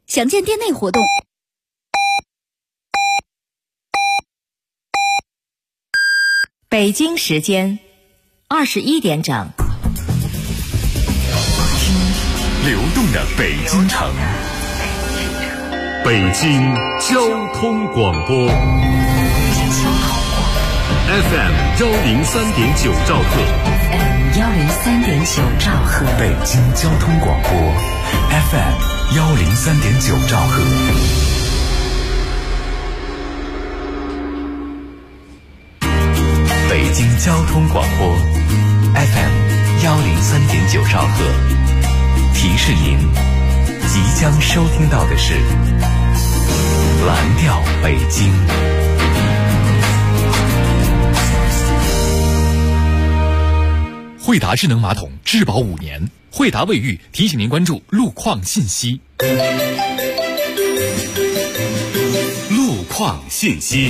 详见店内活动。 北京时间21点整， 听流动的北京城，北京交通广播 FM 103.9兆赫 103.9兆赫， 北京交通广播 FM 103.9兆赫。北京交通广播 FM 103.9兆赫，提示您即将收听到的是蓝调北京。 惠达智能马桶质保5年，惠达卫浴提醒您关注路况信息。 路况信息。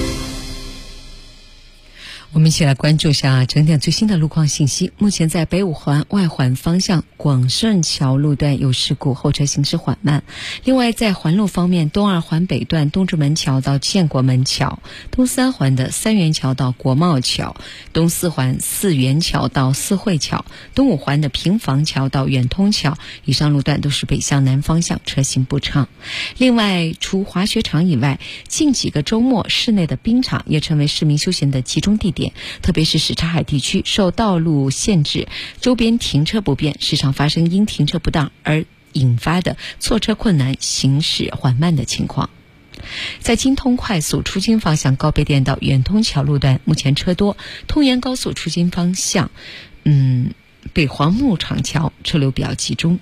我们一起来关注一下整点最新的路况信息。目前在北五环外环方向广顺桥路段有事故，后车行驶缓慢。另外在环路方面，东二环北段东直门桥到建国门桥，东三环的三元桥到国贸桥，东四环四元桥到四惠桥，东五环的平房桥到远通桥，以上路段都是北向南方向，车行不畅。另外除滑雪场以外，近几个周末室内的冰场也成为市民休闲的集中地点，特别是什刹海地区受道路限制，周边停车不便，时常发生因停车不当而引发的错车困难、行驶缓慢的情况。在京通快速出京方向高碑店到远通桥路段目前车多，通原高速出京方向北黄牧场桥车流比较集中。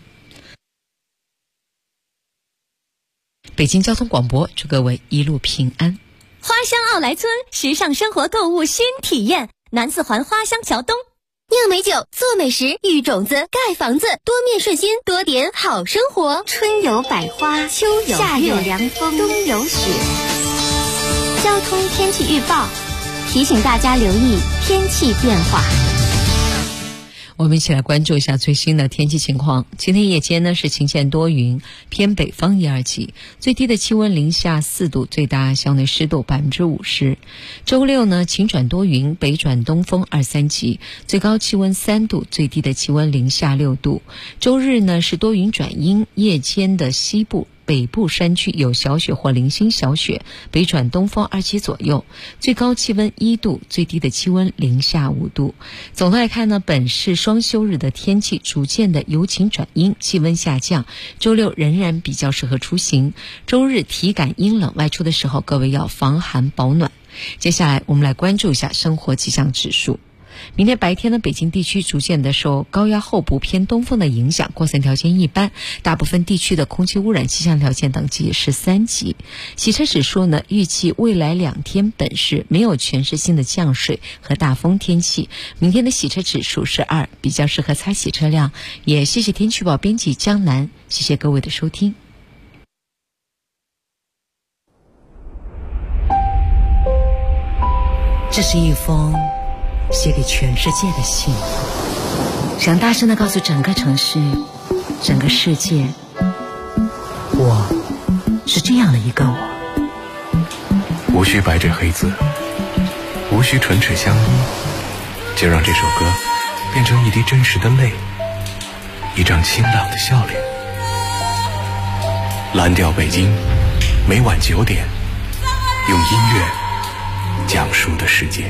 北京交通广播，祝各位一路平安。 花乡奥莱村时尚生活购物新体验，南四环花乡桥东，酿美酒，做美食，育种子，盖房子，多面顺心，多点好生活。春有百花，秋有月，夏有凉风，冬有雪。交通天气预报提醒大家留意天气变化。 我们一起来关注一下最新的天气情况。今天夜间呢是晴间多云，偏北风1、2级，最低的气温零下4度，最大相对湿度50%。周六呢晴转多云，北转东风2、3级，最高气温3度，最低的气温零下6度。周日呢是多云转阴，夜间的西部北部山区有小雪或零星小雪，北转东风2级左右，最高气温1度，最低的气温零下5度。总的来看呢，本市双休日的天气逐渐的由晴转阴，气温下降，周六仍然比较适合出行。周日体感阴冷，外出的时候各位要防寒保暖。接下来我们来关注一下生活气象指数。明天白天呢，北京地区逐渐的受高压后部偏东风的影响，过散条件一般，大部分地区的空气污染气象条件等级是3级。洗车指数呢，预计未来2天本市没有全市性的降水和大风天气，明天的洗车指数是2，比较适合擦洗车辆。也谢谢天气预报编辑江南，谢谢各位的收听。这是一封写给全世界的信，想大声地告诉整个城市，整个世界，我是这样的一个我。 无需白纸黑字，无需唇齿相依，就让这首歌变成一滴真实的泪，一张清朗的笑脸。蓝调北京，每晚9点，用音乐讲述的世界。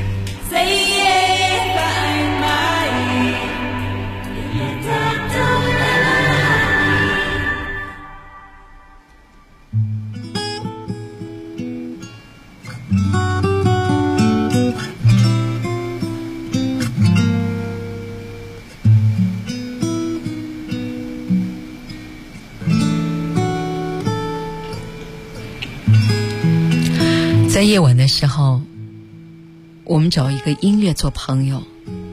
在夜晚的时候，我们找一个音乐做朋友，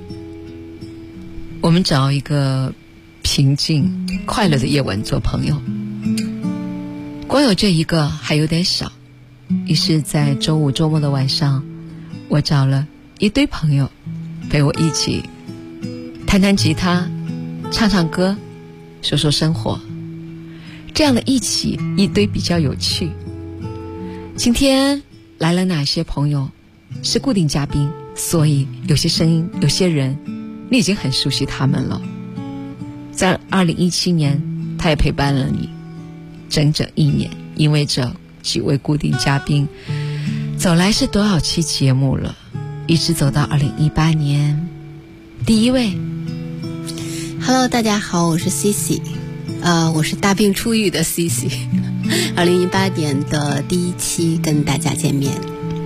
我们找一个平静快乐的夜晚做朋友。光有这一个还有点少，于是在周五周末的晚上，我找了一堆朋友陪我一起弹弹吉他，唱唱歌，说说生活。 这样的一起一堆比较有趣。今天来了哪些朋友是固定嘉宾，所以有些声音有些人你已经很熟悉他们了。在2017年他也陪伴了你整整1年，因为这几位固定嘉宾走来是多少期节目了，一直走到2018年。第一位 Hello 大家好，我是 Cici， 我是大病初愈的 Cici 2018年的第1期跟大家见面。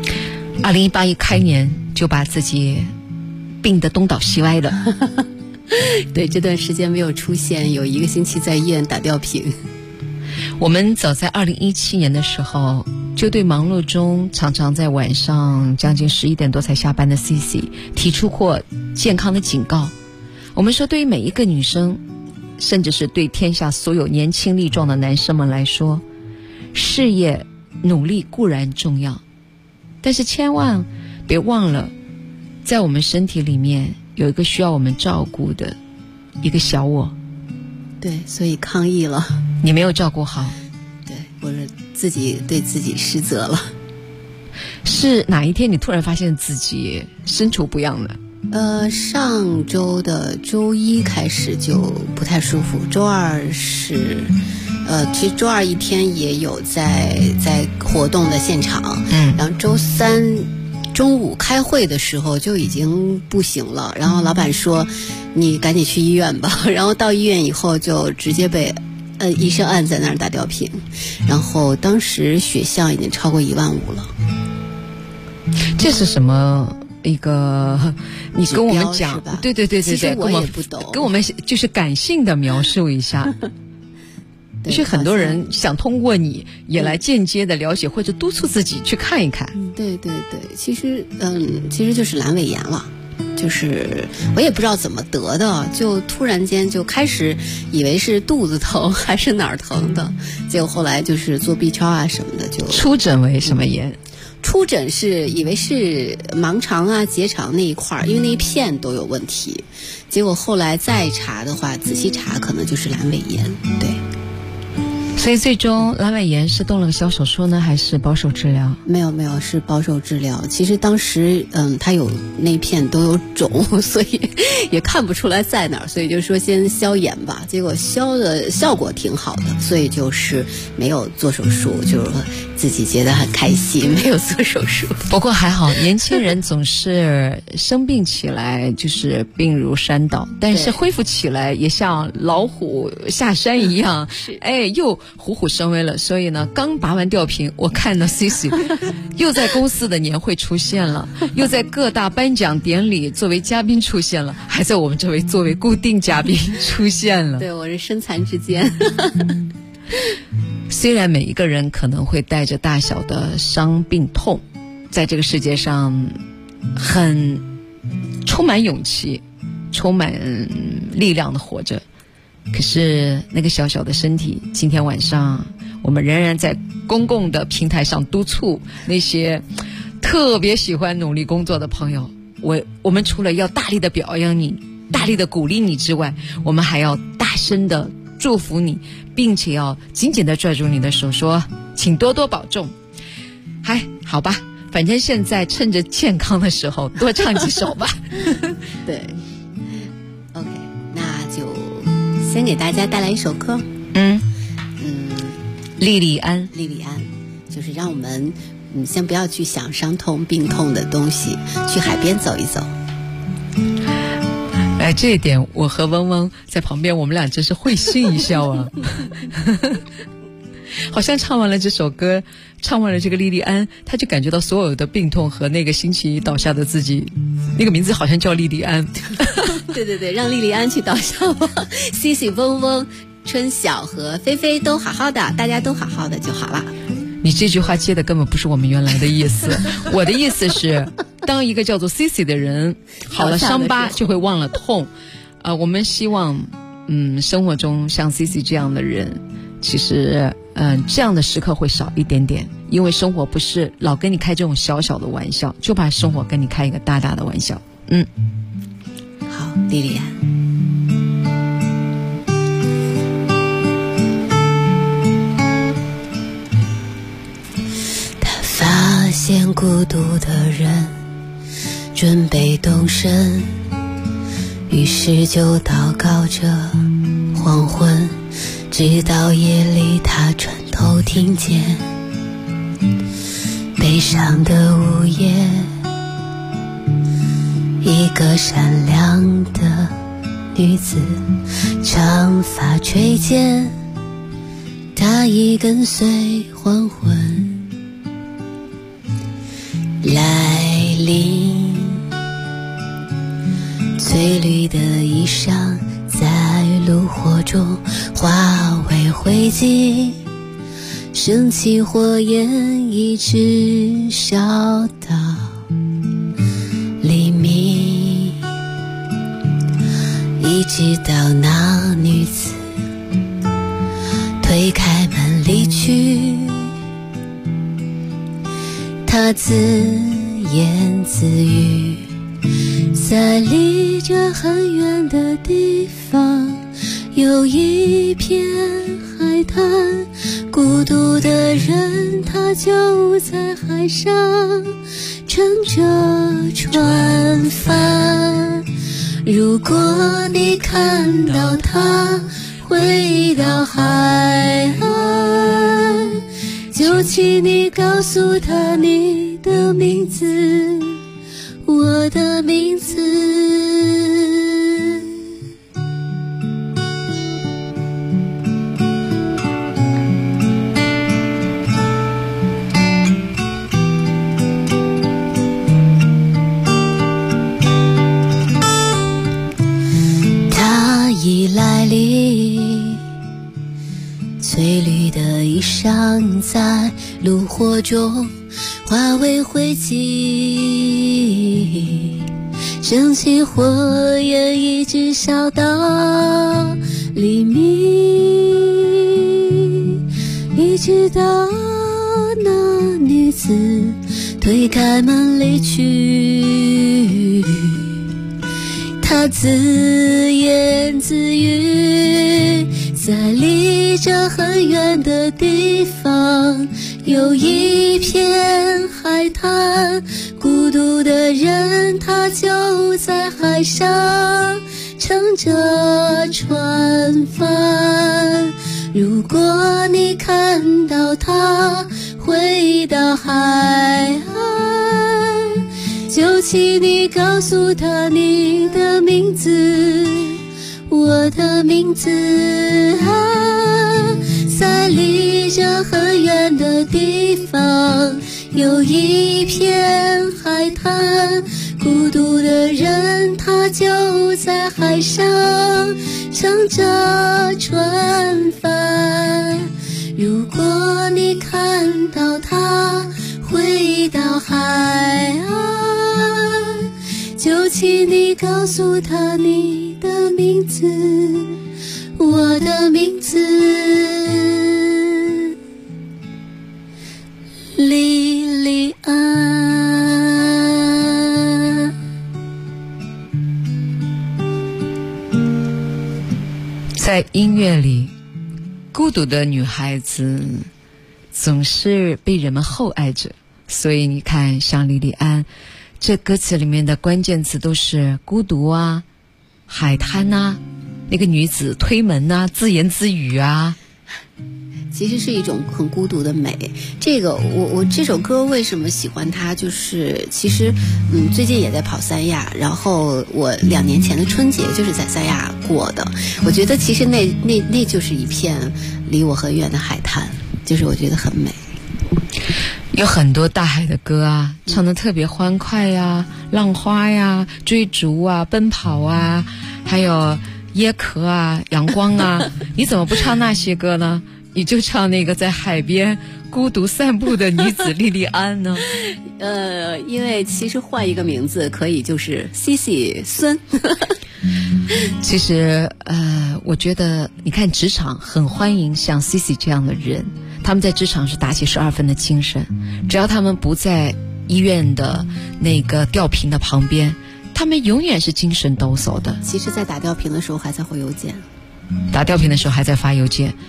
2018一开年就把自己病得东倒西歪的对，这段时间没有出现，有1个星期在医院打吊瓶。 我们早在2017年的时候就对忙碌中常常在晚上将近11点多才下班的 Cici 提出过健康的警告。我们说，对于每一个女生，甚至是对天下所有年轻力壮的男生们来说，事业努力固然重要，但是千万别忘了，在我们身体里面有一个需要我们照顾的一个小我。 对，所以抗议了。 你没有照顾好。 对，我是自己对自己失责了。 是哪一天你突然发现自己身处不恙了？ 上周的周1开始就不太舒服，周2是其实周2一天也有在活动的现场，然后周3中午开会的时候就已经不行了，然后老板说你赶紧去医院吧，然后到医院以后就直接被医生按在那儿打吊瓶，然后当时血象已经超过15000了。 这是什么一个？你跟我们讲，对， 其实我也不懂， 跟我们就是感性的描述一下。是很多人想通过你也来间接的了解或者督促自己去看一看。 对，其实就是阑尾炎了，就是我也不知道怎么得的，就突然间就开始以为是肚子疼还是哪儿疼的，结果后来就是做 B 超啊什么的，就出诊为什么炎？ 出诊是以为是盲肠啊结肠那一块，因为那一片都有问题，结果后来再查的话，仔细查可能就是阑尾炎。对， 所以最终阑尾炎是动了个小手术呢，还是保守治疗？ 没有，是保守治疗。其实当时他有那片都有肿，所以也看不出来在哪儿，所以就说先消炎吧。结果消的效果挺好的，所以就是没有做手术，就是自己觉得很开心，没有做手术。 不过还好，年轻人总是生病起来就是病如山倒，但是恢复起来也像老虎下山一样，又虎虎生威了。所以呢，刚拔完吊瓶，我看到 Cici 又在公司的年会出现了，又在各大颁奖典礼作为嘉宾出现了，还在我们这位作为固定嘉宾出现了。 对，我是身残志坚。 虽然每一个人可能会带着大小的伤病痛，在这个世界上很充满勇气充满力量的活着，可是那个小小的身体，今天晚上我们仍然在公共的平台上督促那些特别喜欢努力工作的朋友，我们除了要大力的表扬你，大力的鼓励你之外，我们还要大声的祝福你，并且要紧紧地拽住你的手，说请多多保重。好吧，反正现在趁着健康的时候多唱几首吧。 对 OK， 那就先给大家带来一首歌。 莉莉安就是让我们先不要去想伤痛病痛的东西，去海边走一走。 这一点我和嗡嗡在旁边，我们俩真是会心一笑啊。好像唱完了这首歌，唱完了这个莉莉安，他就感觉到所有的病痛和那个星期一倒下的自己，那个名字好像叫莉莉安。 对，让莉莉安去倒下吧。Cici、嗡嗡、春晓和菲菲都好好的，大家都好好的就好了。 你这句话接的根本不是我们原来的意思。我的意思是，当一个叫做 Cici 的人好了伤疤就会忘了痛。我们希望生活中像 Cici 这样的人，其实这样的时刻会少一点点，因为生活不是老跟你开这种小小的玩笑，就怕生活跟你开一个大大的玩笑。 好，莉莉安。 见孤独的人准备动身，于是就祷告着黄昏，直到夜里他转头听见悲伤的午夜，一个善良的女子，长发垂肩，她已跟随黄昏来临。翠绿的衣裳在炉火中化为灰烬，升起火焰一直烧到黎明，一直到那女子推开门离去。她自言自语，在离这很远的地方有一片海滩，孤独的人他就在海上乘着船帆。如果你看到他回到海岸，就请你告诉他你的名字，我的名字。他已来临，翠绿的衣裳在炉火中化为灰烬，升起火焰一直烧到黎明，一直到那女子推开门离去。她自言自语，在离这很远的地方有一片海滩，孤独的人他就在海上乘着船帆。如果你看到他回到海岸，就请你告诉他你的名字，我的名字啊。在离这很远的地方有一片海滩，孤独的人他就在海上乘着船帆。如果你看到他回到海岸，就请你告诉他你的名字，我的名字莉莉安。 在音乐里，孤独的女孩子总是被人们厚爱着，所以你看像莉莉安这歌词里面的关键词都是孤独啊，海滩啊，那个女子推门啊，自言自语啊， 其实是一种很孤独的美。这个我这首歌为什么喜欢它，就是其实最近也在跑三亚，然后我2年前的春节就是在三亚过的。我觉得其实那就是一片离我很远的海滩，就是我觉得很美。 有很多大海的歌啊，唱得特别欢快呀，浪花呀，追逐啊，奔跑啊，还有椰壳啊，阳光啊，你怎么不唱那些歌呢？你就唱那个在海边孤独散步的女子莉莉安呢？ 因为其实换一个名字可以就是 CC 孙。 其实我觉得你看职场很欢迎像 CC 这样的人，他们在职场是打起12分的精神，只要他们不在医院的那个吊瓶的旁边，他们永远是精神抖擞的。 其实在打吊瓶的时候还在回邮件， 打吊瓶的时候还在发邮件。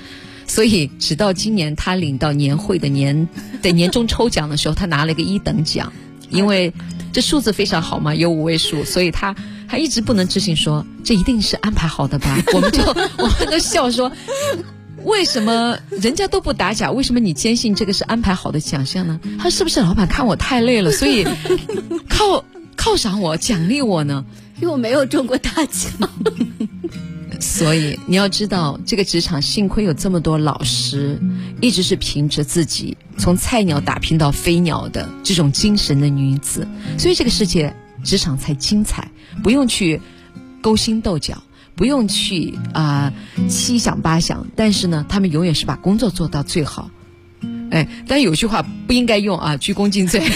所以直到今年他领到年会的年终抽奖的时候，他拿了一个1等奖，因为这数字非常好嘛，有5位数，所以他还一直不能置信说这一定是安排好的吧。我们都笑说，为什么人家都不打假，为什么你坚信这个是安排好的奖项呢？他是不是老板看我太累了，所以犒赏我奖励我呢？ 因为我没有中过大奖。 所以你要知道，这个职场幸亏有这么多老师，一直是凭着自己从菜鸟打拼到飞鸟的这种精神的女子，所以这个世界职场才精彩，不用去勾心斗角，不用去七想八想，但是呢，他们永远是把工作做到最好。哎，但有句话不应该用啊，鞠躬尽瘁。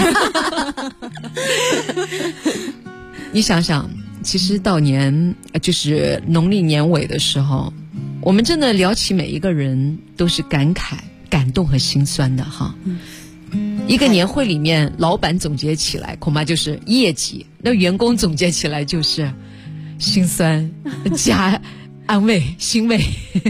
你想想，其实到就是农历年尾的时候，我们真的聊起每一个人都是感慨、感动和心酸的哈。一个年会里面，老板总结起来恐怕就是业绩，那员工总结起来就是心酸加安慰、欣慰。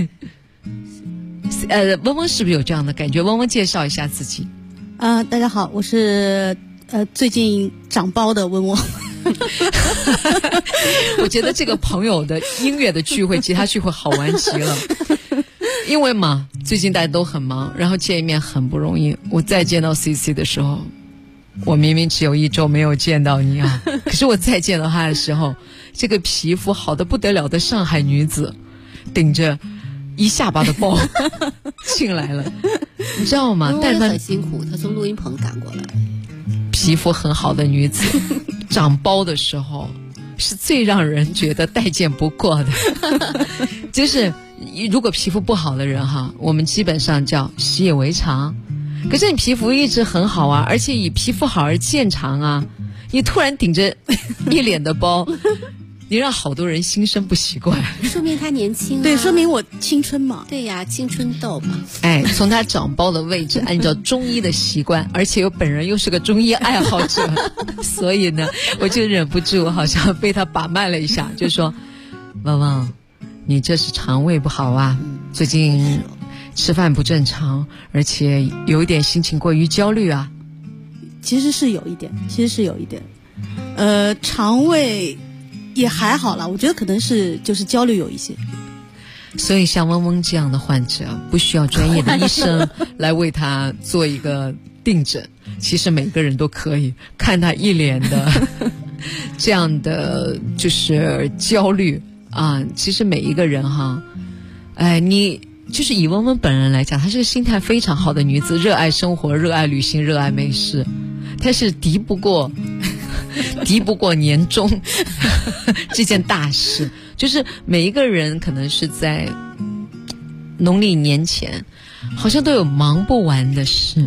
嗡嗡是不是有这样的感觉？嗡嗡介绍一下自己。 大家好，我是最近长包的嗡嗡。 我觉得这个朋友的音乐的聚会、吉他聚会好玩极了。因为嘛，最近大家都很忙，然后见一面很不容易。我再见到 CC 的时候，我明明只有1周没有见到你啊，可是我再见到他的时候，这个皮肤好得不得了的上海女子，顶着一下巴的包进来了，你知道吗？ 但是很辛苦，她从录音棚赶过来。 皮肤很好的女子长包的时候是最让人觉得待见不过的。就是如果皮肤不好的人哈，我们基本上叫习以为常。可是你皮肤一直很好啊，而且以皮肤好而见长啊，你突然顶着一脸的包，你让好多人心生不习惯。 说明他年轻啊。 对，说明我青春嘛。 对呀，青春痘嘛。 哎，从他长包的位置，按照中医的习惯，而且我本人又是个中医爱好者，所以呢，我就忍不住好像被他把脉了一下，就说：“汪汪，你这是肠胃不好啊，最近吃饭不正常，而且有一点心情过于焦虑啊。” 其实是有一点，肠胃也还好啦，我觉得可能是就是焦虑有一些。 所以像嗡嗡这样的患者，不需要专业的医生来为他做一个定诊，其实每个人都可以看他一脸的这样的就是焦虑啊。其实每一个人哈，你就是以嗡嗡本人来讲，她是个心态非常好的女子，热爱生活，热爱旅行，热爱美食，她是敌不过年终这件大事。就是每一个人可能是在农历年前好像都有忙不完的事。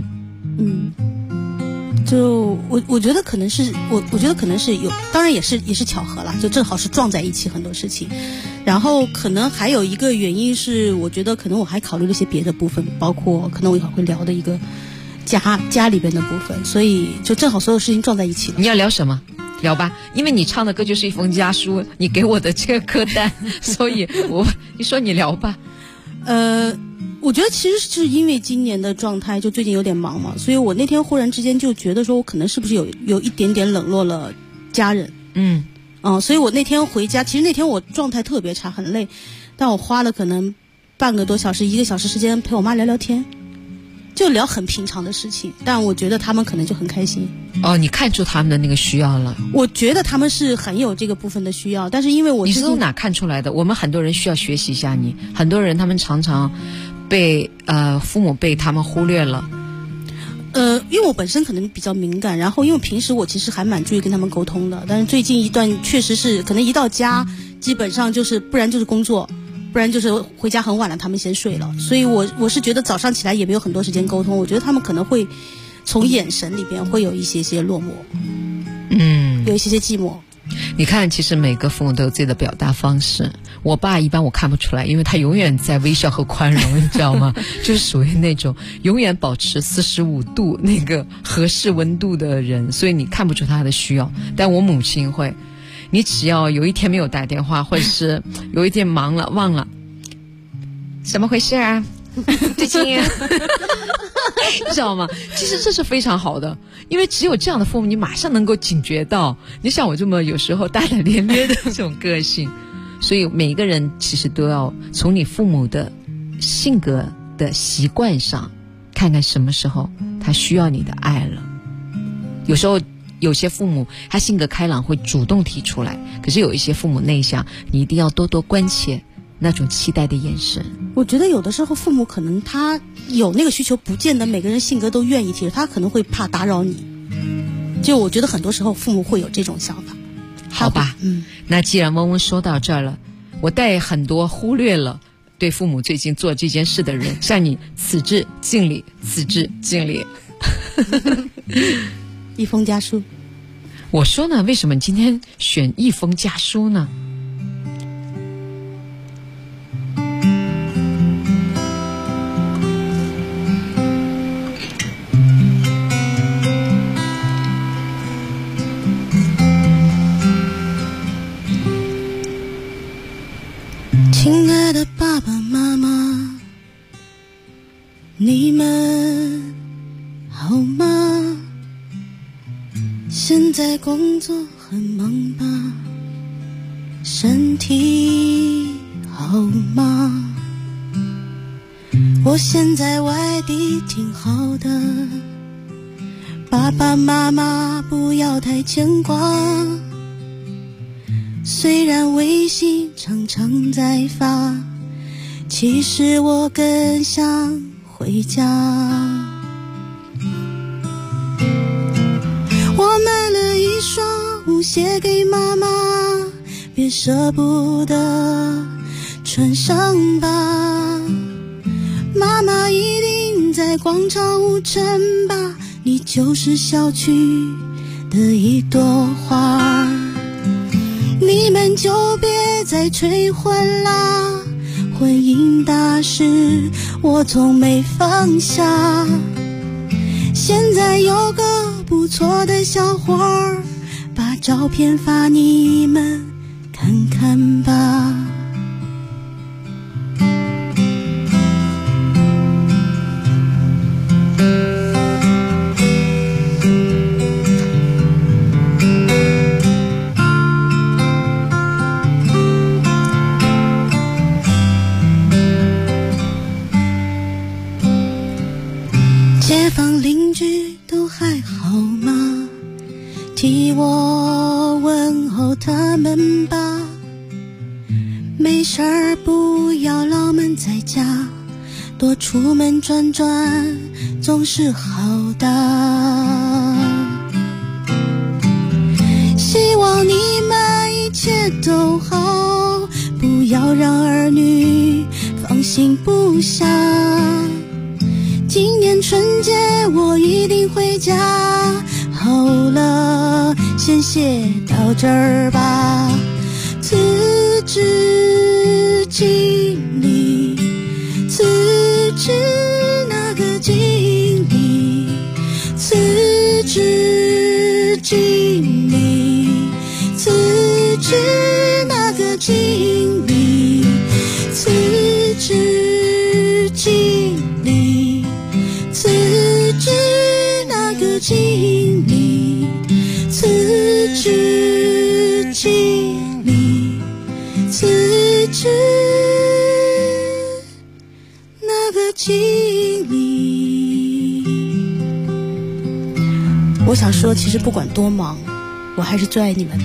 就我觉得可能是我觉得可能是有，当然也是巧合啦，就正好是撞在一起很多事情。然后可能还有一个原因是，我觉得可能我还考虑了一些别的部分，包括可能我一会儿会聊的一个家里边的部分，所以就正好所有事情撞在一起了。 你要聊什么？聊吧，因为你唱的歌就是一封家书，你给我的这个歌单，所以你说你聊吧。 我觉得其实是因为今年的状态，就最近有点忙嘛，所以我那天忽然之间就觉得说，我可能是不是有一点点冷落了家人。所以我那天回家，其实那天我状态特别差，很累，但我花了可能半个多小时、1个小时时间陪我妈聊聊天。就聊很平常的事情，但我觉得他们可能就很开心。 你看出他们的那个需要了？ 我觉得他们是很有这个部分的需要，但是因为你是从哪看出来的？我们很多人需要学习一下你，很多人他们常常被父母被他们忽略了。 因为我本身可能比较敏感，然后因为平时我其实还蛮注意跟他们沟通的，但是最近一段确实是可能一到家，基本上就是不然就是工作。不然就是回家很晚了，他们先睡了，所以我是觉得早上起来也没有很多时间沟通，我觉得他们可能会从眼神里边会有一些落寞，有一些寂寞。 你看，其实每个父母都有自己的表达方式。我爸一般我看不出来，因为他永远在微笑和宽容，你知道吗？就是属于那种永远保持45度那个合适温度的人，所以你看不出他的需要。但我母亲会。你只要有一天没有打电话，或者是有一天忙了忘了，怎么回事啊？ 最近你知道吗？其实这是非常好的，因为只有这样的父母，你马上能够警觉到。你像我这么有时候大大咧咧的这种个性，所以每一个人其实都要从你父母的性格的习惯上，看看什么时候他需要你的爱了。有时候有些父母他性格开朗，会主动提出来，可是有一些父母内向，你一定要多多关切那种期待的眼神。 我觉得有的时候父母可能他有那个需求，不见得每个人性格都愿意提出，他可能会怕打扰你。就我觉得很多时候父母会有这种想法。 好吧，那既然嗡嗡说到这儿了，我带很多忽略了对父母最近做这件事的人，向你此致敬礼，此致敬礼。 一封家书。 我说呢，为什么你今天选一封家书呢？ 亲爱的爸爸妈妈，你们好吗？现在工作很忙吧？身体好吗？我现在外地挺好的，爸爸妈妈不要太牵挂。虽然微信常常在发，其实我更想回家。我买了一双舞鞋给妈妈，别舍不得穿上吧。妈妈一定在广场舞城吧，你就是小区的一朵花。你们就别再催婚啦，婚姻大事我从没放下。现在有个不错的小伙儿，把照片发你们看看吧。街坊邻居都还好吗？替我问候他们吧。没事儿不要老闷在家，多出门转转总是好的。希望你们一切都好，不要让儿女放心不下。今年春节我一定回家。好了，先写到这儿吧。此致敬礼，此致那个敬礼，此致敬礼，此致那个敬礼，此致敬礼，此致那个敬礼，此致敬礼，此致那个敬礼。我想说，其实不管多忙，我还是最爱你们的。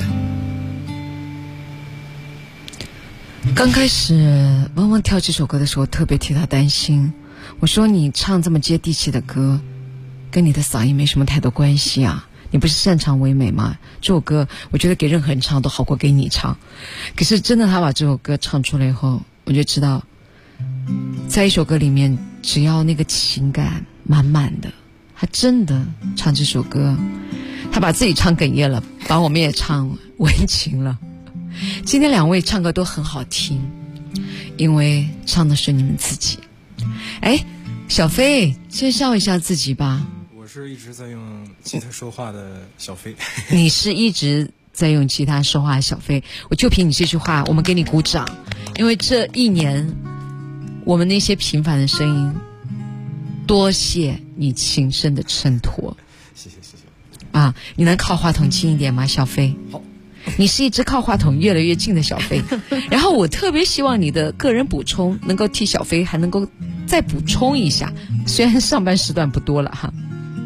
刚开始汪汪跳这首歌的时候，特别替他担心。我说你唱这么接地气的歌，跟你的嗓音没什么太多关系啊，你不是擅长唯美吗？这首歌我觉得给任何人唱都好过给你唱。可是真的他把这首歌唱出来以后，我就知道在一首歌里面只要那个情感满满的，他真的唱这首歌，他把自己唱哽咽了，把我们也唱为情了。今天两位唱歌都很好听，因为唱的是你们自己。哎，小飞介绍一下自己吧。 我是一直在用吉他说话的小飞。 你是一直在用吉他说话的小飞，我就凭你这句话我们给你鼓掌。因为这一年我们那些平凡的声音，多谢你情深的衬托。 谢谢谢谢。 啊，你能靠话筒近一点吗，小飞？ 好。 你是一只靠话筒越来越近的小飞，然后我特别希望你的个人补充能够替小飞还能够再补充一下，虽然上班时段不多了哈。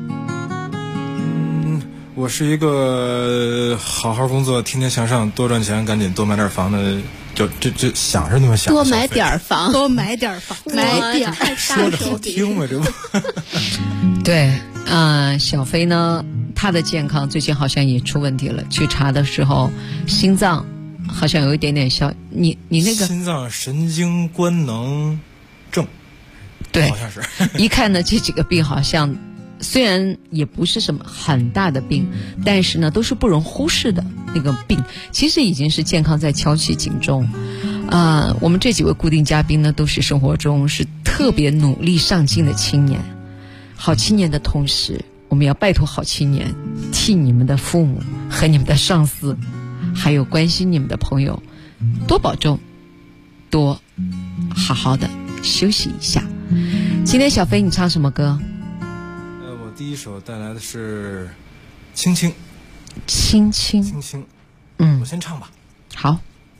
我是一个好好工作，天天向上，多赚钱，赶紧多买点房的，就想是那么想。 多买点房， 多买点房，买点说着好听吗？这不？ 对，小飞呢？他的健康最近好像也出问题了，去查的时候心脏好像有一点点小，你那个心脏神经官能症， 对， 好像是。 一看呢，这几个病好像虽然也不是什么很大的病，但是呢都是不容忽视的那个病，其实已经是健康在敲起警钟。我们这几位固定嘉宾呢，都是生活中是特别努力上进的青年，好青年的同时，我们要拜托好青年替你们的父母和你们的上司还有关心你们的朋友多保重，多好好的休息一下。今天小飞你唱什么歌？ 我第一首带来的是青青。 青青青青，我先唱吧。 好。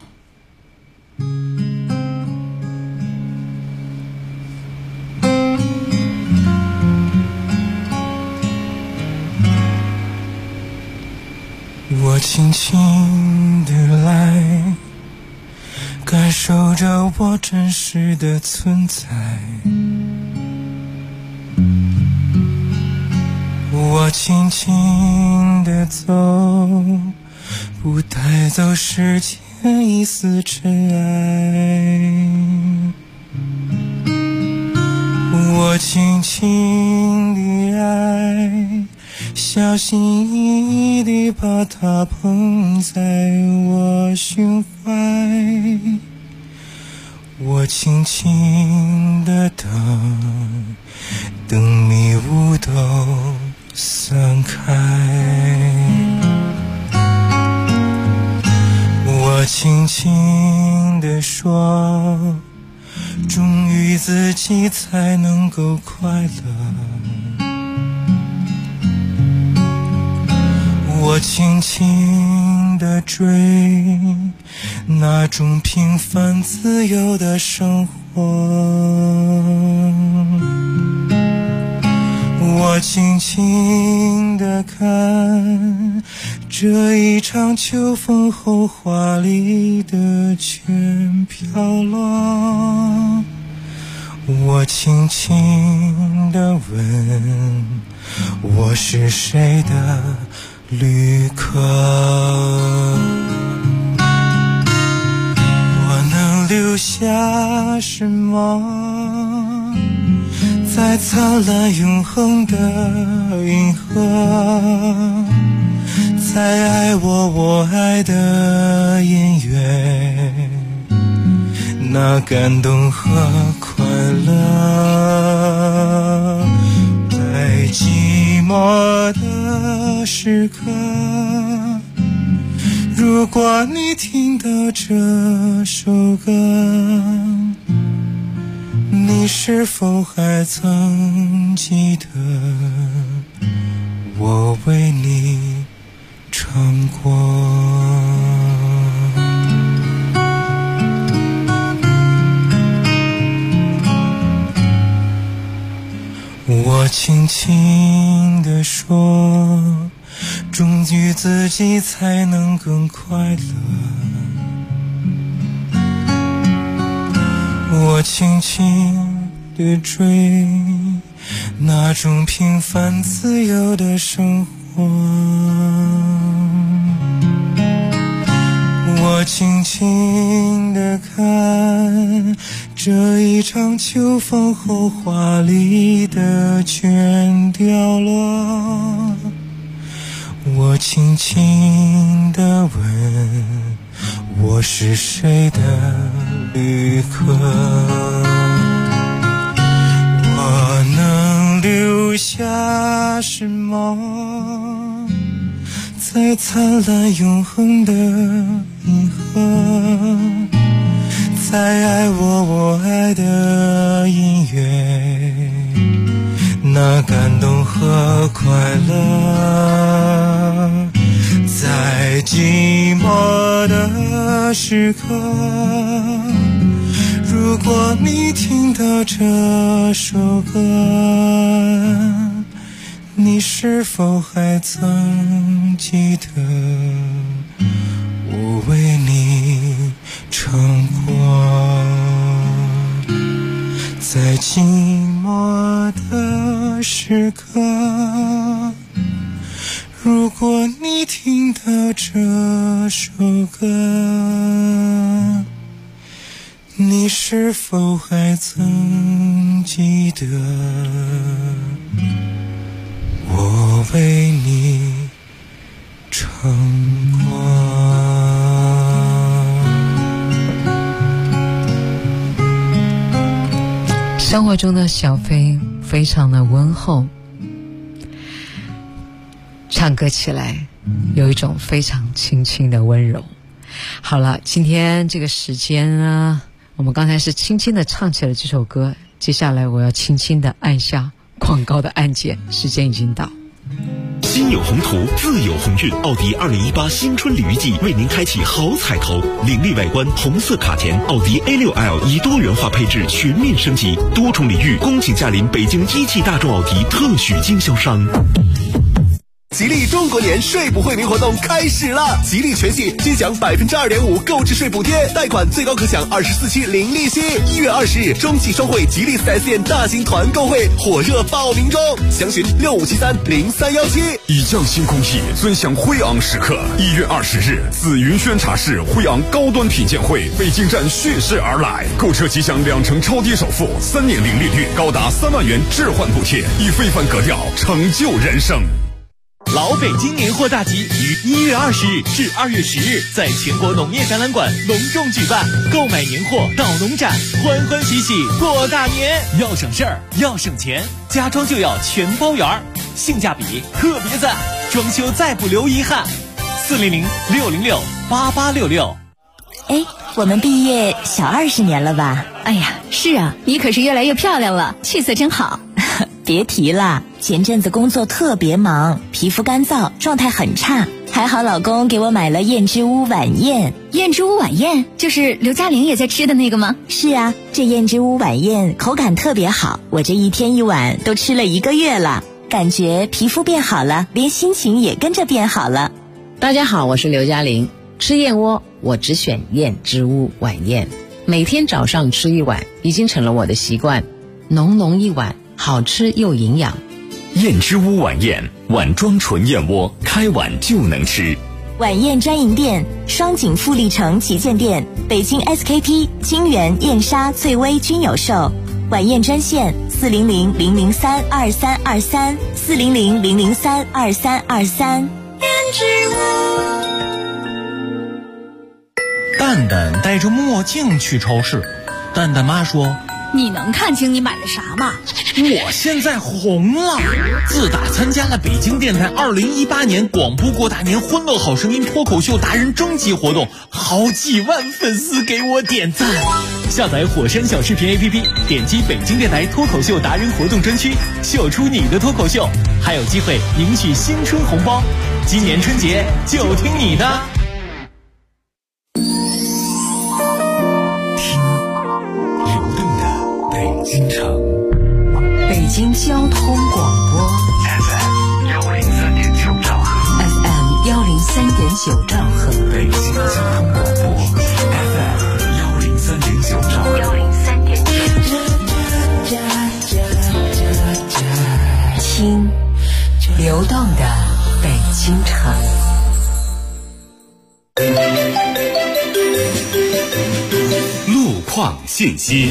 我轻轻地来，感受着我真实的存在。我轻轻地走，不带走世间一丝尘埃。我轻轻地爱，小心翼翼地把它捧在我胸怀。我轻轻地等，等迷雾都散开。我轻轻地说，忠于自己才能够快乐。我轻轻地追那种平凡自由的生活。我轻轻地看这一场秋风后华丽的全飘落。我轻轻地问，我是谁的旅客？我能留下什么？在灿烂永恒的银河，在爱我爱的音乐，那感动和快乐。在寂寞的时刻，如果你听到这首歌，你是否还曾记得我为你唱过？我轻轻地说，忠于自己才能更快乐。我轻轻地追那种平凡自由的生活。我轻轻地看这一场秋风后华丽的全掉落。我轻轻地问，我是谁的旅客？我能留下什么？在灿烂永恒的银河，在还爱我爱的音乐，那感动和快乐，在寂寞的时刻，如果你听到这首歌，你是否还曾记得我为你唱过？在寂寞的时刻，如果你听到这首歌，你是否还曾记得我为你唱过？ 生活中的小飞非常的温厚，唱歌起来有一种非常轻轻的温柔。好了，今天这个时间呢，我们刚才是轻轻的唱起了这首歌，接下来我要轻轻的按下广告的按键，时间已经到。 心有宏图，自有鸿运。奥迪2018新春礼遇季为您开启好彩头，凌厉外观，红色卡钳，奥迪 A6L 以多元化配置全面升级，多重礼遇，恭请驾临北京一汽大众奥迪特许经销商。 吉利中国年税补惠民活动开始了，吉利全系均享 2.5% 购置税补贴，贷款最高可享24期零利息。1月20日，中汽双汇吉利 4S 店大型团购会火热报名中，详询65730317。 以匠心工艺，尊享辉昂时刻。1月20日，紫云轩茶室辉昂高端品鉴会北京站蓄势而来，购车即享2成超低首付，3年零利率，高达3万元置换补贴，以非凡格调成就人生。 老北京年货大集于1月20日至2月10日在全国农业展览馆隆重举办，购买年货到农展，欢欢喜喜过大年。要省事儿，要省钱，家装就要全包圆，性价比特别赞，装修再不留遗憾。400-606-8866。 哎，我们毕业小20年了吧？ 哎呀，是啊，你可是越来越漂亮了，气色真好。 别提了，前阵子工作特别忙，皮肤干燥，状态很差，还好老公给我买了燕之屋晚宴。 燕之屋晚宴就是刘嘉玲也在吃的那个吗？ 是啊，这燕之屋晚宴口感特别好，我这一天一碗都吃了1个月了，感觉皮肤变好了，连心情也跟着变好了。 大家好，我是刘嘉玲，吃燕窝我只选燕之屋晚宴，每天早上吃1碗已经成了我的习惯，浓浓一碗，好吃又营养。 燕之屋晚宴，碗装纯燕窝，开碗就能吃。 晚宴专营店：双井富力城旗舰店、北京 SKP、金源、燕莎、翠微均有售。晚宴专线400-003-2323 400-003-2323。燕之屋。 蛋蛋戴着墨镜去超市，蛋蛋妈说：“ 你能看清你买的啥吗？ 我现在红了！自打参加了北京电台2018年广播过大年欢乐好声音脱口秀达人征集活动，好几万粉丝给我点赞。 下载火山小视频 APP， 点击北京电台脱口秀达人活动专区，秀出你的脱口秀，还有机会赢取新春红包。今年春节就听你的。 京城， 北京交通广播 FM 103.9兆赫 ，FM 103.9兆赫， 北京交通广播 FM 103.9兆赫 ，103.9。听流动的北京城。 路况信息。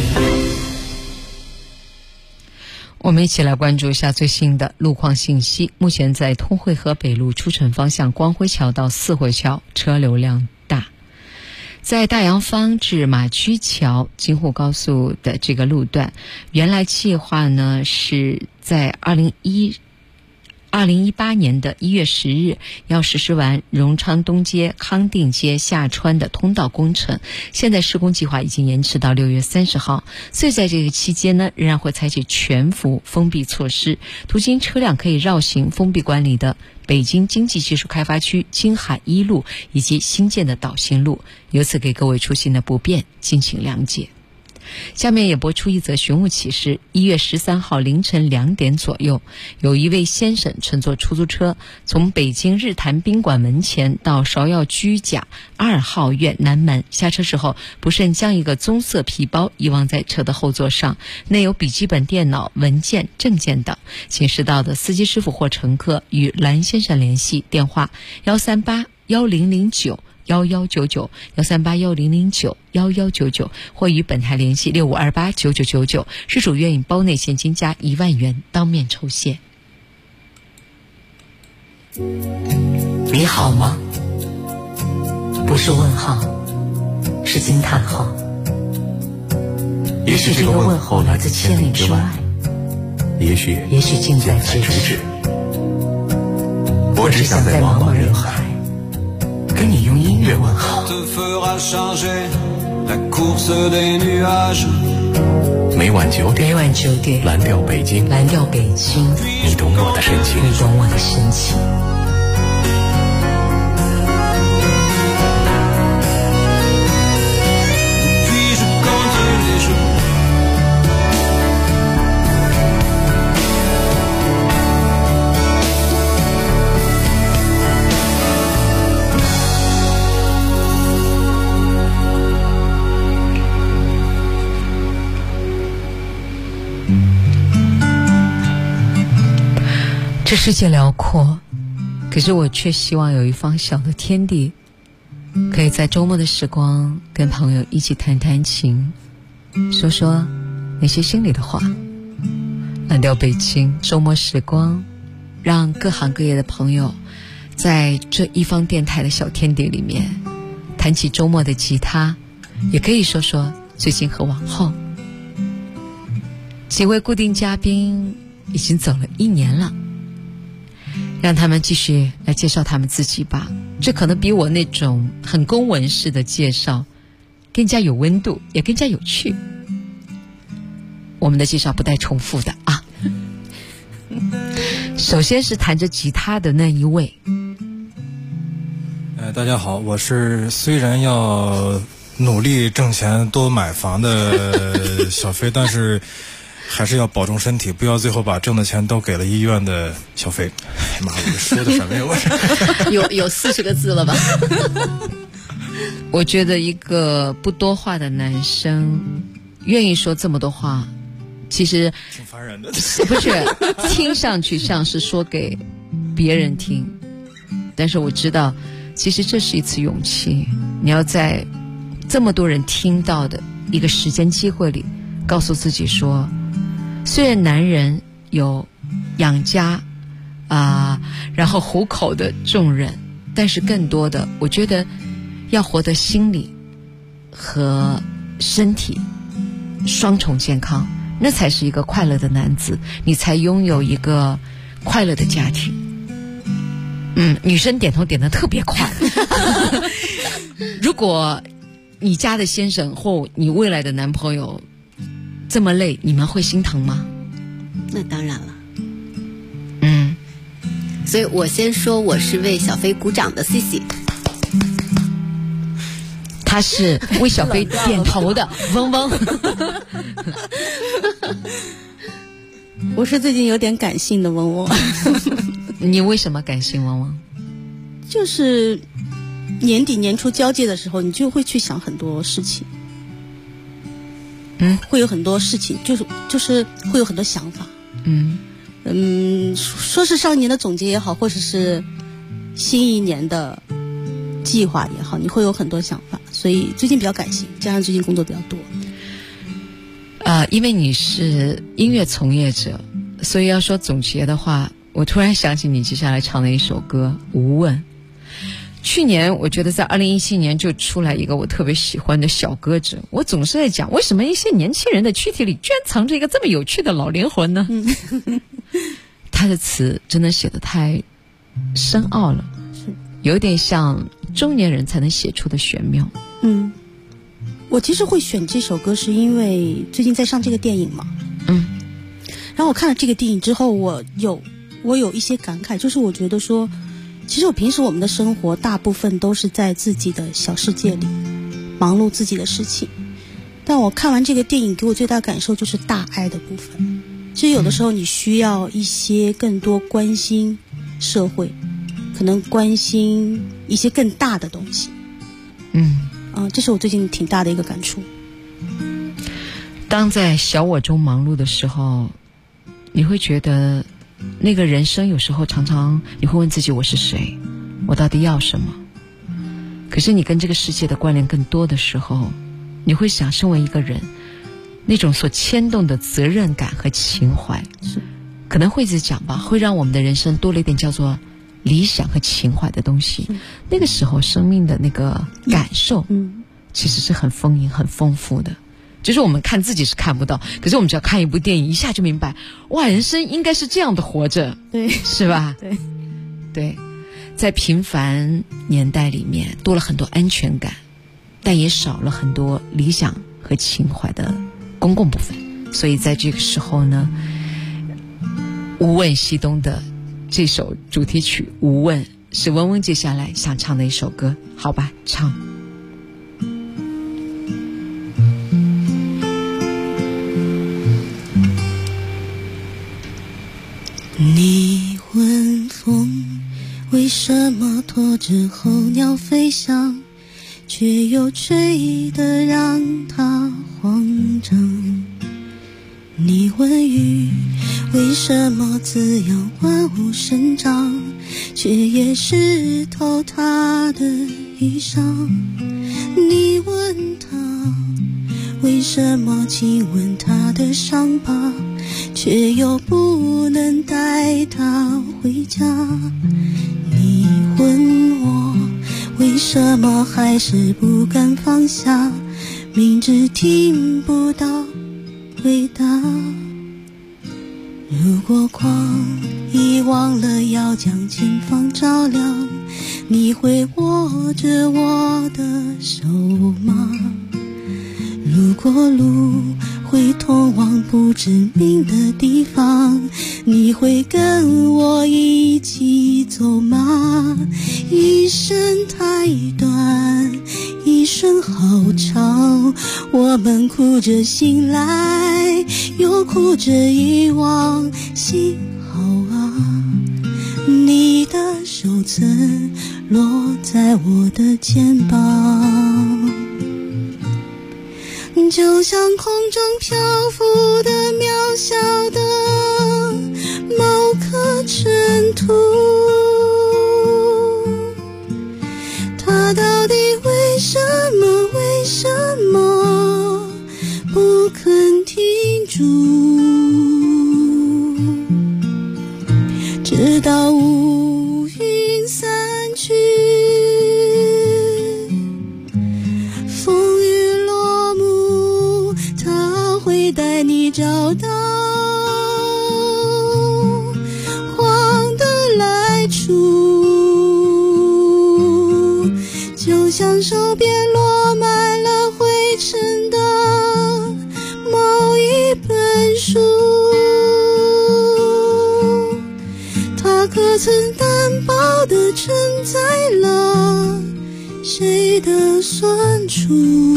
我们一起来关注一下最新的路况信息。目前在通惠河北路出城方向光辉桥到四惠桥车流量大，在大洋坊至马驹桥京沪高速的这个路段，原来计划呢是在2021 2018年的1月10日要实施完荣昌东街、康定街下穿的通道工程，现在施工计划已经延迟到6月30号，所以在这个期间呢，仍然会采取全幅封闭措施，途经车辆可以绕行封闭管理的北京经济技术开发区京海1路以及新建的导信路，由此给各位出行的不便敬请谅解。下面也播出一则寻物启事。1月13号凌晨2点左右，有一位先生乘坐出租车从北京日坛宾馆门前到芍药居甲2号院南门，下车时候不慎将一个棕色皮包遗忘在车的后座上，内有笔记本电脑、文件、证件等。请识到的司机师傅或乘客与蓝先生联系，电话13810091199 13810091199，或与本台联系65289999，失主愿以包内现金加1万元当面酬谢。 你好吗？不是问号，是惊叹号。也许这个问候来自千里之外，也许近在咫尺。我只想在茫茫人海跟你用音乐问好。 每晚9点，蓝调北京，你懂我的深情。 这世界辽阔，可是我却希望有一方小的天地，可以在周末的时光跟朋友一起弹弹琴，说说那些心里的话。蓝调北京周末时光，让各行各业的朋友在这一方电台的小天地里面弹起周末的吉他，也可以说说最近和往后。几位固定嘉宾已经走了1年了，让他们继续来介绍他们自己吧。这可能比我那种很公文式的介绍更加有温度，也更加有趣。我们的介绍不带重复的啊。首先是弹着吉他的那一位。 大家好，我是虽然要努力挣钱多买房的小飞，但是还是要保重身体，不要最后把挣的钱都给了医院的小飞。哎妈，我说的什么呀？我有40个字了吧？ 我觉得一个不多话的男生愿意说这么多话，其实挺烦人的。 不是，听上去像是说给别人听，但是我知道其实这是一次勇气。你要在这么多人听到的一个时间机会里告诉自己说，虽然男人有养家然后糊口的重任，但是更多的我觉得要活得心理和身体双重健康，那才是一个快乐的男子，你才拥有一个快乐的家庭。女生点头点得特别快。如果你家的先生或你未来的男朋友这么累，你们会心疼吗？ 那当然了。所以我先说，我是为小飞鼓掌的 CC， 他是为小飞点头的嗡嗡。 我是最近有点感性的嗡嗡。 你为什么感性嗡嗡？ 就是年底年初交界的时候，你就会去想很多事情。会有很多事情，就是会有很多想法。说是上一年的总结也好，或者是新一年的计划也好，你会有很多想法，所以最近比较感性，加上最近工作比较多。 因为你是音乐从业者，所以要说总结的话，我突然想起你接下来唱的一首歌《无问》。去年我觉得在2017年就出来一个我特别喜欢的小歌者，我总是在讲为什么一些年轻人的躯体里居然藏着一个这么有趣的老灵魂呢？他他的词真的写得太深奥了，有点像中年人才能写出的玄妙。 我其实会选这首歌是因为最近在上这个电影嘛，然后我看了这个电影之后，我有一些感慨，就是我觉得说，其实我们的生活大部分都是在自己的小世界里忙碌自己的事情，但我看完这个电影给我最大感受就是大爱的部分。其实有的时候你需要一些更多关心社会，可能关心一些更大的东西。这是我最近挺大的一个感触。 当在小我中忙碌的时候，你会觉得那个人生有时候常常你会问自己，我是谁，我到底要什么？可是你跟这个世界的关联更多的时候，你会想身为一个人那种所牵动的责任感和情怀，可能会一直讲吧，会让我们的人生多了一点叫做理想和情怀的东西。那个时候生命的那个感受其实是很丰盈很丰富的，就是我们看自己是看不到，可是我们只要看一部电影一下就明白，哇，人生应该是这样的活着， 对， 是吧？对，在平凡年代里面多了很多安全感，但也少了很多理想和情怀的公共部分。所以在这个时候呢，无问西东的这首主题曲《无问》是嗡嗡接下来想唱的一首歌，好吧，唱。 你问风为什么拖着候鸟飞翔，却又吹得让它慌张。你问雨为什么滋养万物生长，却也湿透它的衣裳。你问他为什么亲吻他的伤疤，却又不能带他回家。你问我为什么还是不敢放下，明知听不到回答。如果光遗忘了要将前方照亮，你会握着我的手吗？如果路会通往不知名的地方，你会跟我一起走吗？一生太短，一生好长，我们哭着醒来，又哭着遗忘。幸好啊，你的手曾落在我的肩膀，就像空中漂浮的渺小的某颗尘土，它到底为什么不肯停住，直到乌云散去，风雨落幕，它会带你找到光的来处，就像手边落满了灰尘的某一本书，它可曾单薄地承载了谁的酸楚。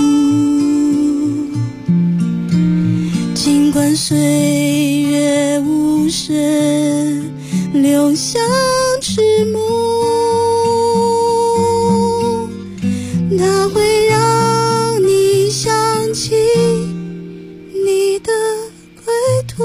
尽管岁月无声，留下迟暮，它会让你想起你的归途。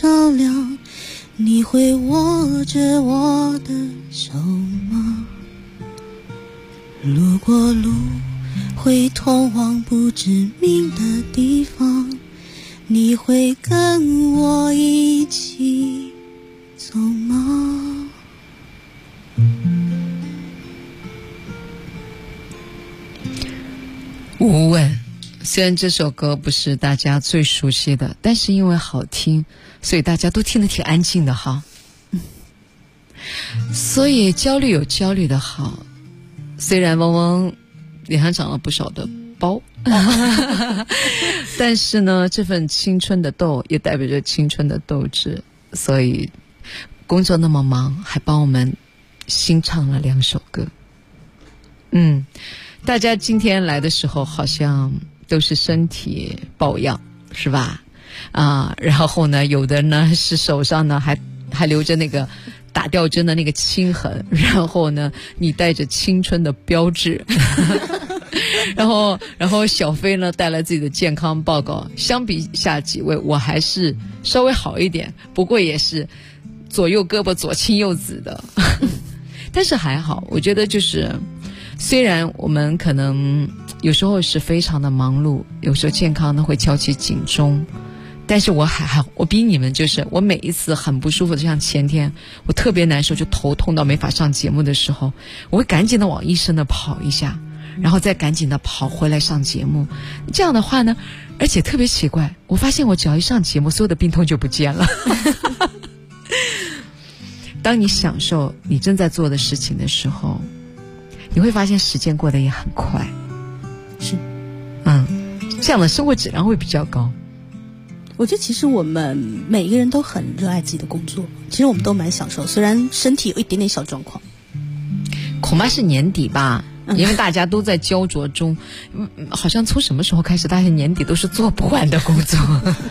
照亮，你会握着我的手吗？如果路会通往不知名的地方，你会跟我一起走吗？ 无问。虽然这首歌不是大家最熟悉的，但是因为好听，所以大家都听得挺安静的哈。所以焦虑有焦虑的好，虽然汪汪脸上长了不少的包但是呢，这份青春的斗也代表着青春的斗志，所以工作那么忙，还帮我们新唱了2首歌。大家今天来的时候好像都是身体抱恙，是吧？然后呢，有的呢是手上呢还留着那个打吊针的那个青痕，然后呢，你带着青春的标志，然后小飞呢带来自己的健康报告。相比下几位，我还是稍微好一点，不过也是左右胳膊左青右紫的，但是还好，我觉得就是。虽然我们可能有时候是非常的忙碌，有时候健康呢会敲起警钟，但是我还好，我比你们就是我每一次很不舒服的，像前天我特别难受，就头痛到没法上节目的时候，我会赶紧的往医生那跑一下，然后再赶紧的跑回来上节目。这样的话呢，而且特别奇怪，我发现我只要一上节目，所有的病痛就不见了。当你享受你正在做的事情的时候，你会发现时间过得也很快， 是， 这样的生活质量会比较高。 我觉得其实我们每一个人都很热爱自己的工作，其实我们都蛮享受，虽然身体有一点点小状况。 恐怕是年底吧，因为大家都在焦灼中，好像从什么时候开始，大家年底都是做不完的工作。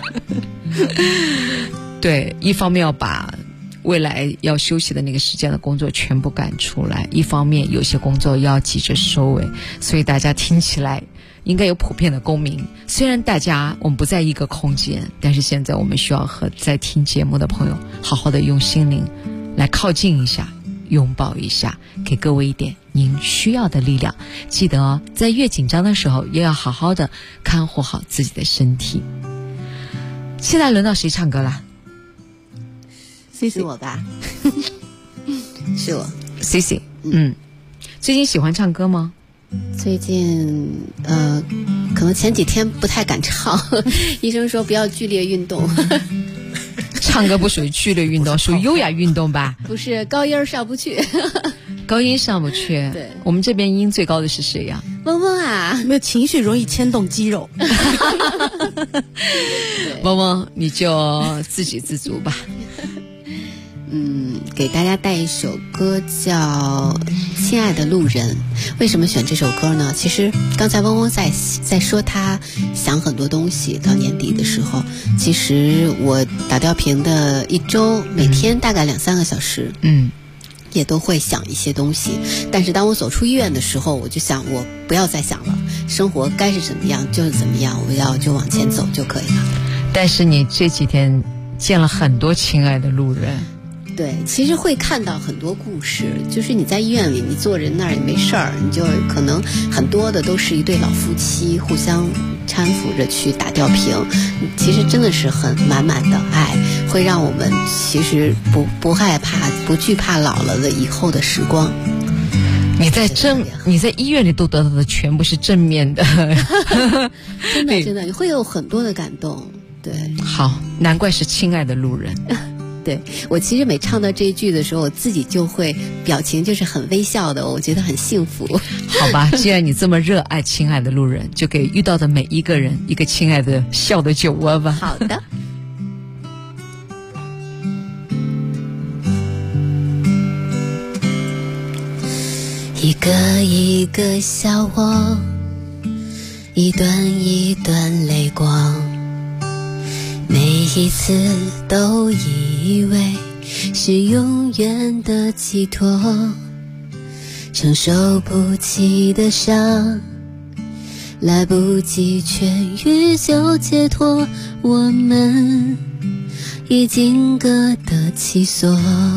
对，一方面要把未来要休息的那个时间的工作全部赶出来，一方面有些工作要急着收尾，所以大家听起来应该有普遍的共鸣。虽然我们不在一个空间，但是现在我们需要和在听节目的朋友好好的用心灵来靠近一下，拥抱一下，给各位一点您需要的力量。记得在越紧张的时候也要好好的看护好自己的身体。现在轮到谁唱歌了？ 是我吧？是我 CC。最近喜欢唱歌吗？ 最近可能前几天不太敢唱，医生说不要剧烈运动。 唱歌不属于剧烈运动，属于优雅运动吧？ 不是，高音上不去。 高音上不去。 对， 我们这边音最高的是谁呀？ 汪汪啊！ 没有情绪容易牵动肌肉。 汪汪，你就自给自足吧。 给大家带一首歌叫《亲爱的路人》。为什么选这首歌呢？其实刚才汪汪在说他想很多东西，到年底的时候，其实我打吊瓶的一周，每天大概2-3个小时，也都会想一些东西。但是当我走出医院的时候，我就想我不要再想了，生活该是怎么样就是怎么样，我就往前走就可以了。 但是你这几天见了很多亲爱的路人。 对，其实会看到很多故事，就是你在医院里，你坐人那儿也没事儿，你就可能很多的都是一对老夫妻互相搀扶着去打吊瓶，其实真的是很满满的爱，会让我们其实不害怕、不惧怕老了的以后的时光。 你在医院里都得到的全部是正面的， 真的你会有很多的感动。对， 好，难怪是亲爱的路人。 对，我其实每唱到这一句的时候，我自己就会表情就是很微笑的，我觉得很幸福。 好吧，既然你这么热爱亲爱的路人，就给遇到的每一个人一个亲爱的笑的酒窝吧。 好的。一个一个笑我，一段一段泪光，每一次都以为是永远的寄托，承受不起的伤，来不及痊愈就解脱，我们已经各得其所。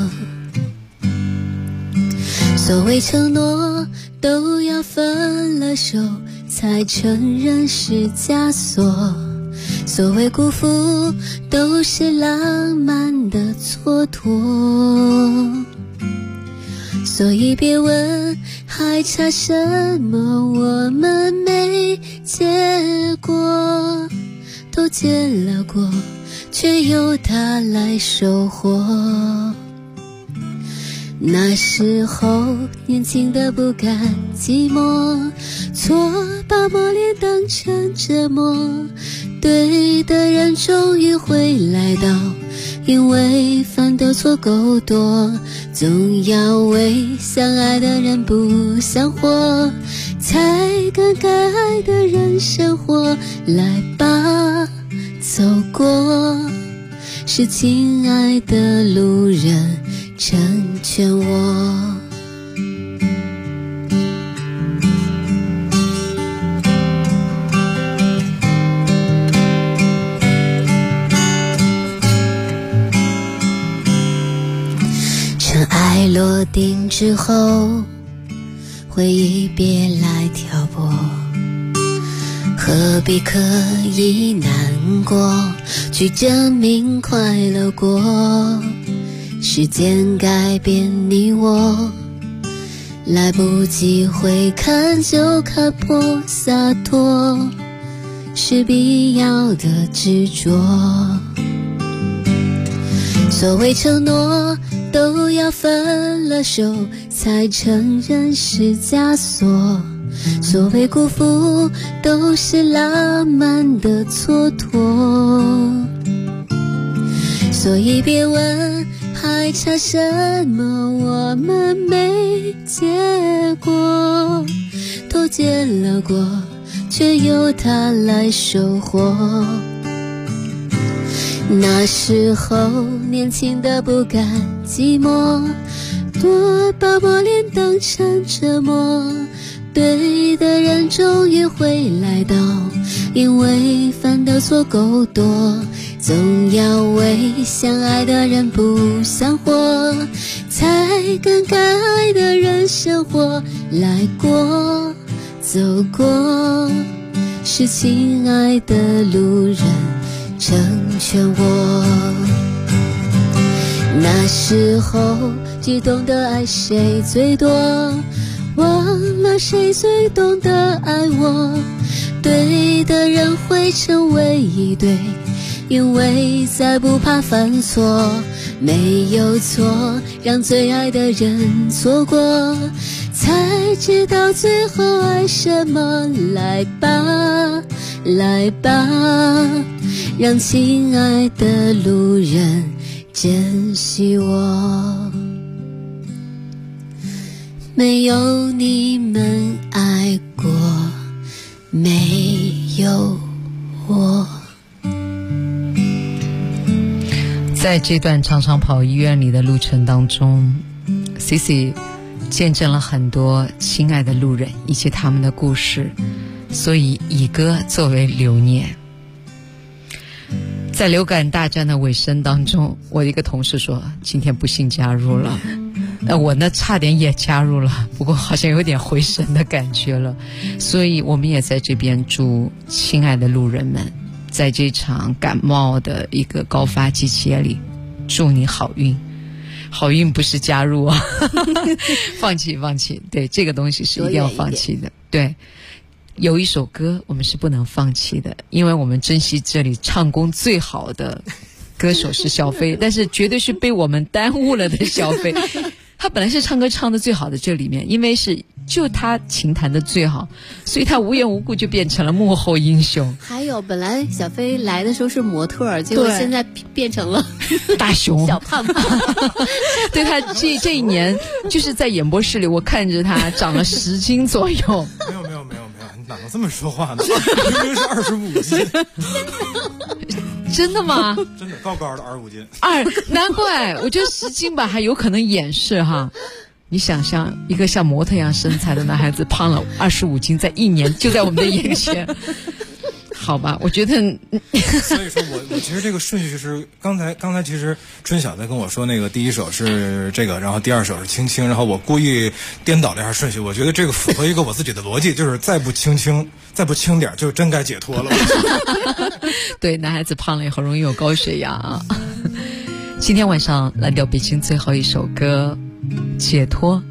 所谓承诺都要分了手才承认是枷锁，所谓辜负都是浪漫的蹉跎。所以别问还差什么，我们没结果，都结了果，却由它来收获。那时候年轻的不甘寂寞，错把磨练当成折磨，对的人终于会来到，因为犯的错够多，总要为相爱的人不想活，才跟该爱的人生活。来吧，走过，是亲爱的路人成全我。尘埃落定之后，回忆别来挑拨，何必刻意难过，去证明快乐过。时间改变你我，来不及回看就看破，洒脱是必要的执着。所谓承诺都要分了手才承认是枷锁，所谓辜负都是浪漫的蹉跎。所以别问还差什么，我们没结果，都结了果，却由它来收获。那时候年轻的不甘寂寞，多把磨练当成折磨，对的人终于会来到，因为犯的错够多，总要为相爱的人不想活，才跟该爱的人生活。来过走过，是亲爱的路人成全我。那时候只懂得爱谁最多，忘了谁最懂得爱我。对的人会成为一对，因为再不怕犯错，没有错让最爱的人错过，才知道最后爱什么。来吧来吧，让亲爱的路人珍惜我。没有你们爱过，没有我。 在这段常常跑医院里的路程当中， Cici 见证了很多亲爱的路人以及他们的故事，所以以歌作为留念。在流感大战的尾声当中，我的一个同事说今天不幸加入了，我呢差点也加入了，不过好像有点回神的感觉了。所以我们也在这边祝亲爱的路人们在这场感冒的一个高发季节里，祝你好运。好运不是加入啊放弃，对，这个东西是一定要放弃的。对，有一首歌我们是不能放弃的，因为我们珍惜这里唱功最好的歌手是小飞，但是绝对是被我们耽误了的小飞。他本来是唱歌唱的最好的这里面，因为是就他琴弹的最好，所以他无缘无故就变成了幕后英雄。 还有本来小飞来的时候是模特，结果现在变成了大熊小胖胖。 对，他这一年就是在演播室里，我看着他长了10斤左右。 没有，你哪能这么说话呢？明明是25斤。 真的吗？ 真的高高的25斤。 难怪，我觉得10斤吧还有可能掩饰哈。你想象一个像模特一样身材的男孩子胖了25斤，在1年就在我们的眼前。 好吧，我觉得， 所以说我其实这个顺序就是刚才其实春晓在跟我说那个第一首是这个，然后第二首是青青，然后我故意颠倒了一下顺序，我觉得这个符合一个我自己的逻辑，就是再不轻点就真该解脱了。 对，男孩子胖了以后容易有高血压啊。今天晚上蓝调北京最后一首歌解脱，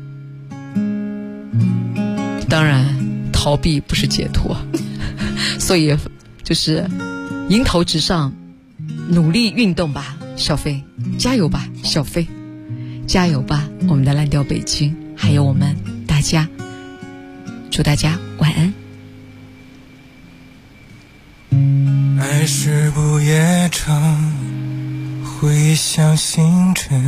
当然逃避不是解脱，所以就是迎头直上，努力运动吧，小飞，加油吧，小飞，加油吧，我们的蓝调北京，还有我们大家，祝大家晚安。 爱是不夜城，回响星辰，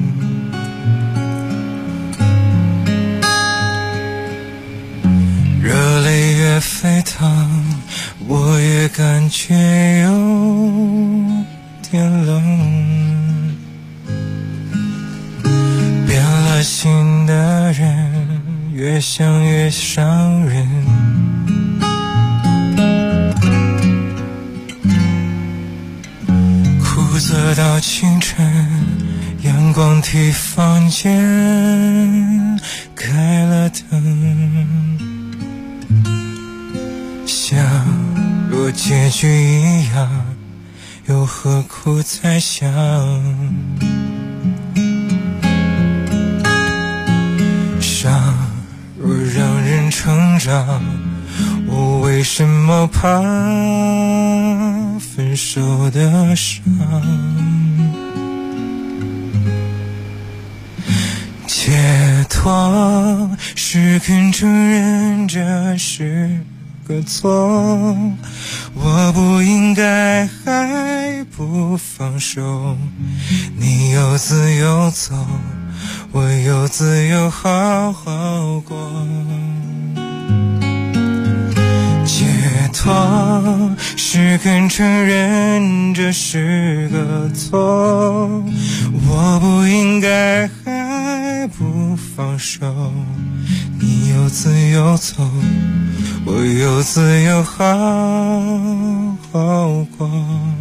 热泪越沸腾，我越感觉有点冷。变了心的人，越想越伤人。苦涩到清晨，阳光替房间开了灯，像若结局一样，又何苦再想？伤若让人成长，我为什么怕分手的伤？解脱是肯承认这是个错，我不应该还不放手，你有自由走，我有自由好好过。解脱是肯承认这是个错，我不应该还不放手，你有自由走，我有自由好好过。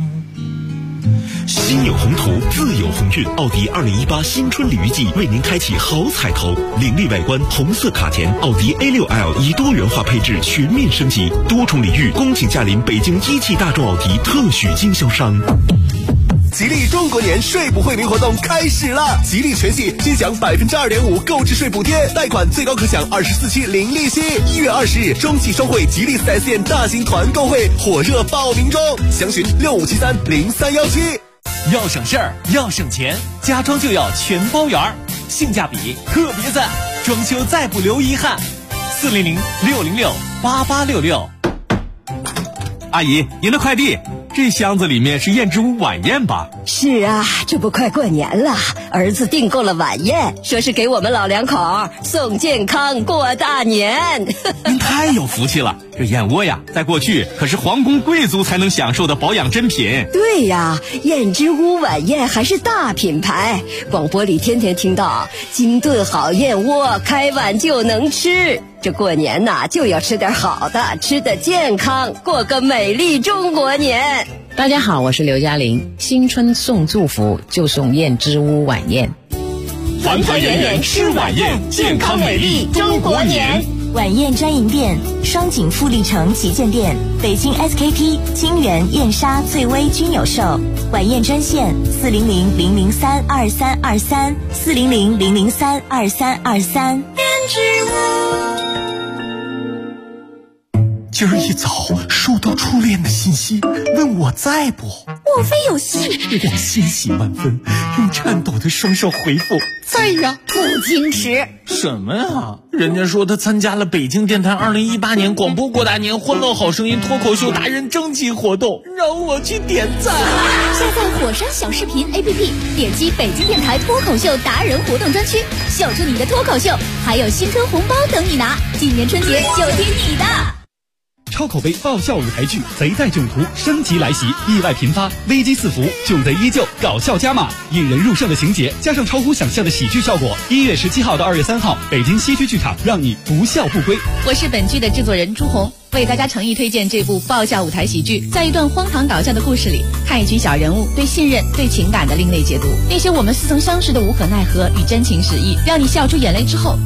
心有宏图，自有鸿运。奥迪2018新春礼遇季为您开启好彩头，凌厉外观，红色卡钿，奥迪 A6L 以多元化配置全面升级，多重礼遇，恭请驾临北京一汽大众奥迪特许经销商。 吉利中国年税补惠民活动开始了！吉利全系均享2.5%购置税补贴，贷款最高可享24期零利息。1月20日，中汽双汇吉利4S店大型团购会火热报名中，详询65730317。 要省事儿，要省钱，家装就要全包圆，性价比特别赞，装修再不留遗憾。400-606-8866。 阿姨，您的快递。这箱子里面是燕之屋晚宴吧？ 是啊，这不快过年了，儿子订购了晚宴，说是给我们老两口送健康过大年。 您太有福气了，这燕窝呀，在过去可是皇宫贵族才能享受的保养珍品。 对呀，燕之屋晚宴还是大品牌，广播里天天听到精炖好燕窝，开碗就能吃。这过年呐，就要吃点好的，吃得健康，过个美丽中国年。 大家好，我是刘嘉玲。新春送祝福就送燕之屋晚宴， 团团圆圆吃晚宴，健康美丽中国年。 晚宴专营店：双井富力城旗舰店、北京 SKP、金源、燕莎、翠微均有售。晚宴专线400-003-2323，400-003-2323。燕之屋。 今儿一早收到初恋的信息，问我在不？ 莫非有戏？ 我欣喜万分，用颤抖的双手回复在呀。 不矜持什么呀？人家说他参加了北京电台2018年广播过大年欢乐好声音脱口秀达人征集活动，让我去点赞。 下载火山小视频 APP， 点击北京电台脱口秀达人活动专区，秀出你的脱口秀，还有新春红包等你拿。今年春节就听你的。 超口碑爆笑舞台剧《贼在囧途》升级来袭，意外频发，危机四伏，囧贼依旧，搞笑加码，引人入胜的情节加上超乎想象的喜剧效果。1月17号到2月3号，北京西区剧场让你不笑不归。 我是本剧的制作人朱红。 为大家诚意推荐这部爆笑舞台喜剧，在一段荒唐搞笑的故事里，看一群小人物对信任、对情感的另类解读，那些我们似曾相识的无可奈何与真情实意，让你笑出眼泪之后，